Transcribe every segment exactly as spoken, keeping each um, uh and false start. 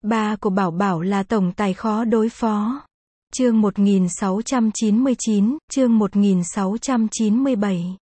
Ba của Bảo Bảo là tổng tài khó đối phó. Chương một nghìn sáu trăm chín mươi chín, chương một nghìn sáu trăm chín mươi bảy.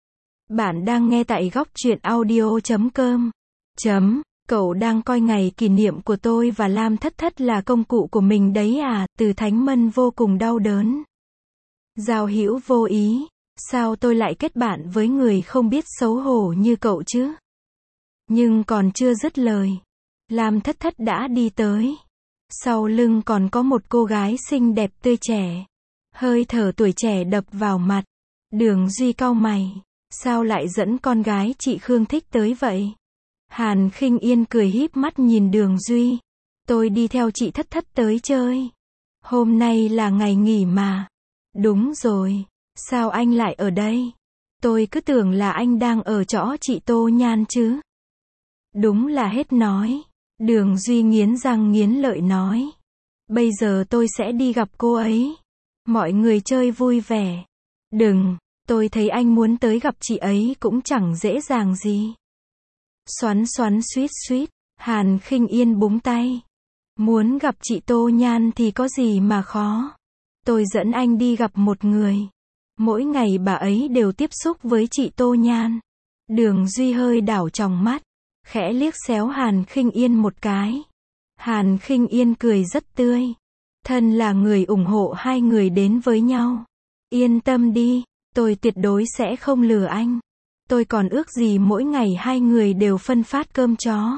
Bạn đang nghe tại góc truyện audio chấm com. Chấm, cậu đang coi ngày kỷ niệm của tôi và Lam Thất Thất là công cụ của mình đấy à? Từ Thánh Mân vô cùng đau đớn. Giao Hữu vô ý, sao tôi lại kết bạn với người không biết xấu hổ như cậu chứ? Nhưng còn chưa dứt lời, Lam Thất Thất đã đi tới. Sau lưng còn có một cô gái xinh đẹp tươi trẻ. Hơi thở tuổi trẻ đập vào mặt. Đường Duy cau mày. Sao lại dẫn con gái chị Khương thích tới vậy? Hàn Khinh Yên cười híp mắt nhìn Đường Duy. Tôi đi theo chị Thất Thất tới chơi. Hôm nay là ngày nghỉ mà. Đúng rồi. Sao anh lại ở đây? Tôi cứ tưởng là anh đang ở chỗ chị Tô Nhan chứ. Đúng là hết nói. Đường Duy nghiến răng nghiến lợi nói. Bây giờ tôi sẽ đi gặp cô ấy. Mọi người chơi vui vẻ. Đừng, tôi thấy anh muốn tới gặp chị ấy cũng chẳng dễ dàng gì. Xoắn xoắn suýt suýt, Hàn Khinh Yên búng tay. Muốn gặp chị Tô Nhan thì có gì mà khó. Tôi dẫn anh đi gặp một người. Mỗi ngày bà ấy đều tiếp xúc với chị Tô Nhan. Đường Duy hơi đảo tròng mắt, khẽ liếc xéo Hàn Khinh Yên một cái. Hàn Khinh Yên cười rất tươi. Thân là người ủng hộ hai người đến với nhau. Yên tâm đi, tôi tuyệt đối sẽ không lừa anh. Tôi còn ước gì mỗi ngày hai người đều phân phát cơm chó.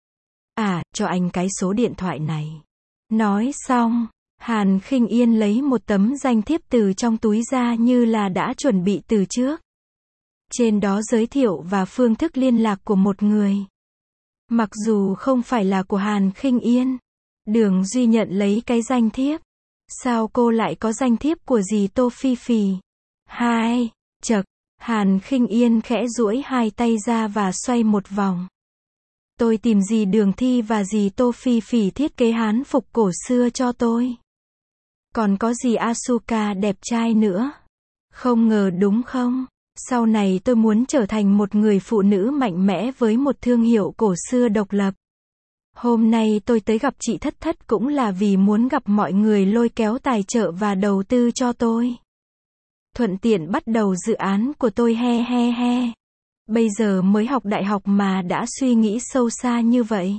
À, cho anh cái số điện thoại này. Nói xong, Hàn Khinh Yên lấy một tấm danh thiếp từ trong túi ra như là đã chuẩn bị từ trước. Trên đó giới thiệu và phương thức liên lạc của một người. Mặc dù không phải là của Hàn Khinh Yên. Đường Duy nhận lấy cái danh thiếp. Sao cô lại có danh thiếp của dì Tô Phi Phì? Hai, chậc, Hàn Khinh Yên khẽ duỗi hai tay ra và xoay một vòng. Tôi tìm dì Đường Thi và dì Tô Phi Phì thiết kế hán phục cổ xưa cho tôi. Còn có dì Asuka đẹp trai nữa. Không ngờ đúng không? Sau này tôi muốn trở thành một người phụ nữ mạnh mẽ với một thương hiệu cổ xưa độc lập. Hôm nay tôi tới gặp chị Thất Thất cũng là vì muốn gặp mọi người lôi kéo tài trợ và đầu tư cho tôi. Thuận tiện bắt đầu dự án của tôi he he he. Bây giờ mới học đại học mà đã suy nghĩ sâu xa như vậy.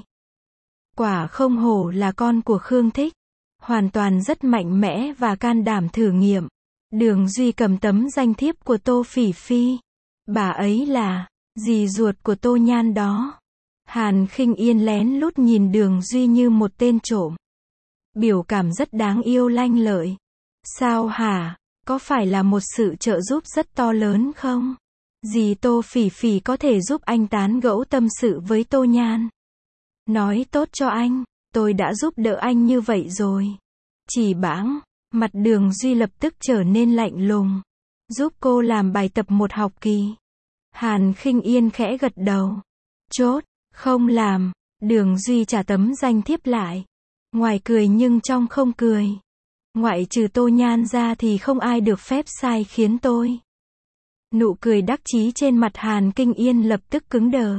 Quả không hổ là con của Khương Thích. Hoàn toàn rất mạnh mẽ và can đảm thử nghiệm. Đường Duy cầm tấm danh thiếp của Tô Phỉ Phi. Bà ấy là dì ruột của Tô Nhan đó. Hàn Khinh Yên lén lút nhìn Đường Duy như một tên trộm. Biểu cảm rất đáng yêu lanh lợi. Sao hả? Có phải là một sự trợ giúp rất to lớn không? Dì Tô Phỉ Phỉ có thể giúp anh tán gẫu tâm sự với Tô Nhan. Nói tốt cho anh, tôi đã giúp đỡ anh như vậy rồi. Chỉ bẵng, mặt Đường Duy lập tức trở nên lạnh lùng. Giúp cô làm bài tập một học kỳ. Hàn Khinh Yên khẽ gật đầu. Chốt, không làm. Đường Duy trả tấm danh thiếp lại. Ngoài cười nhưng trong không cười. Ngoại trừ Tô Nhan ra thì không ai được phép sai khiến tôi. Nụ cười đắc chí trên mặt Hàn Khinh Yên lập tức cứng đờ.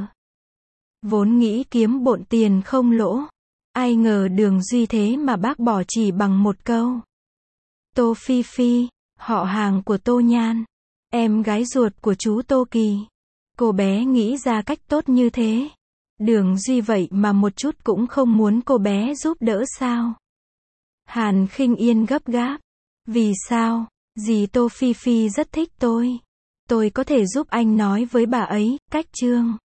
Vốn nghĩ kiếm bộn tiền không lỗ. Ai ngờ Đường Duy thế mà bác bỏ chỉ bằng một câu. Tô Phi Phi, họ hàng của Tô Nhan. Em gái ruột của chú Tô Kỳ. Cô bé nghĩ ra cách tốt như thế. Đường Duy vậy mà một chút cũng không muốn cô bé giúp đỡ sao? Hàn Khinh Yên gấp gáp. Vì sao? Dì Tô Phi Phi rất thích tôi. Tôi có thể giúp anh nói với bà ấy, cách trương.